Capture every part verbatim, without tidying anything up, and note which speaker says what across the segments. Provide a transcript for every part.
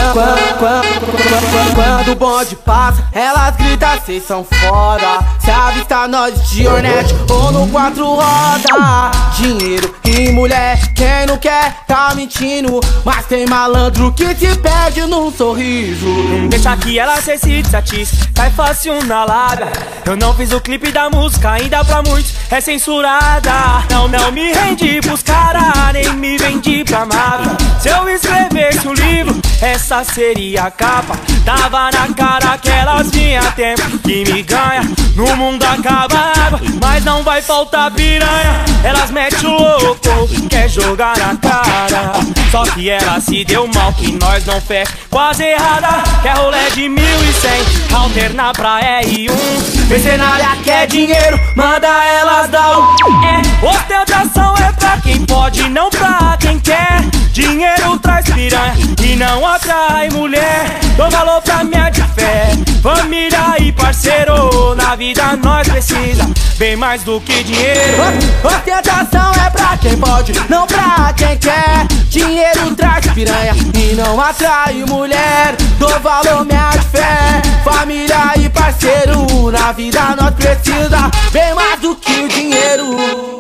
Speaker 1: Quando o bonde passa, elas gritam, cês são foda. Se avista nós de Hornet ou no quatro roda. Dinheiro e mulher, quem não quer tá mentindo. Mas tem malandro que te perde num sorriso.
Speaker 2: Deixa que ela se satisfa, cai fácil na lábia. Eu não fiz o clipe da música, ainda pra muitos é censurada. Não, não me rendi pros cara, nem me vendi pra máfia. Se eu escrevesse um livro, essa seria a capa. Tava na cara que elas vinha tempo que me ganha. No mundo acaba água, mas não vai faltar piranha. Elas metem o louco, quer jogar na cara. Só que ela se deu mal, que nós não fecha quase errada. Quer rolê de mil e cem, alternar pra R um. Mercenária quer dinheiro, manda elas dar o é. Ostentação é pra quem pode, não pra quem quer. Dinheiro traz piranha e não atrai mulher. Dou valor pra minha de fé, família e parceiro. Na vida nós precisa bem mais do que dinheiro.
Speaker 1: Ostentação é pra quem pode, não pra quem quer. Dinheiro traz piranha e não atrai mulher. Dou valor minha de fé, família e parceiro. Na vida nós precisa bem mais do que o dinheiro.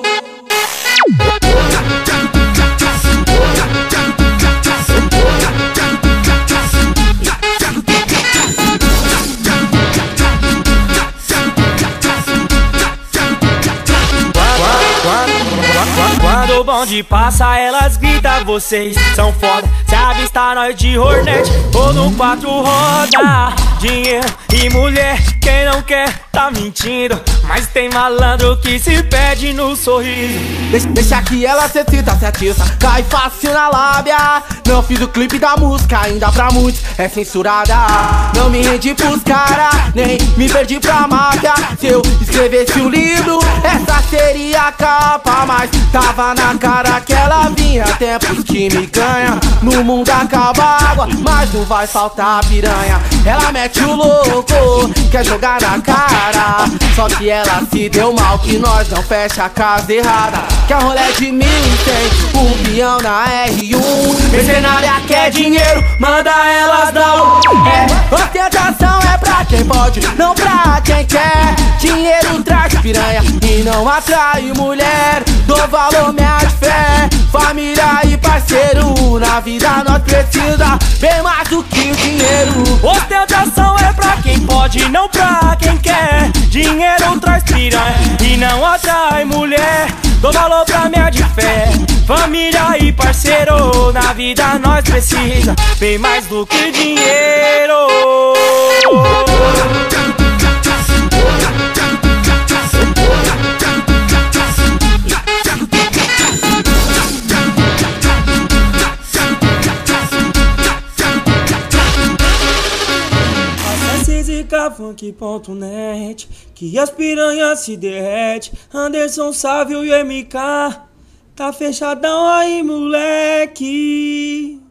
Speaker 2: Quando o bonde passa, elas gritam, vocês são foda. Se avistar nós de Hornet ou no quatro roda. Dinheiro e mulher, quem não quer tá mentindo. Mas tem malandro que se perde no sorriso.
Speaker 1: Deixa, deixa que ela se cita, se atiça, cai fácil na lábia. Não fiz o clipe da música, ainda pra muitos é censurada. Não me rendi pros cara, nem me perdi pra máfia. Se eu escrevesse um livro, essa seria a capa. Mas tava na cara que ela vinha tempos que me ganha. No mundo acaba água, mas não vai faltar piranha. Ela mete o louco, quer jogar na cara. Só que ela se deu mal, que nós não fecha a casa errada. Quer rolê de mil e cem, um peão na R um.
Speaker 2: Mercenária quer dinheiro, manda elas dar o
Speaker 1: é. Ostentação é pra quem pode, não pra quem quer. Dinheiro traz piranha e não atrai mulher. Dou valor minha de fé, família e parceiro. Na vida nós precisa bem mais do que o dinheiro.
Speaker 2: Ostentação é pra quem pode, não pra quem quer. Dinheiro traz piranha e não atrai mulher. Dou valor pra minha de fé, família e parceiro. Na vida nós precisa bem mais do que dinheiro. Funk ponto net, que as piranhas se derrete. Anderson Sávio e M K, tá fechadão aí, moleque.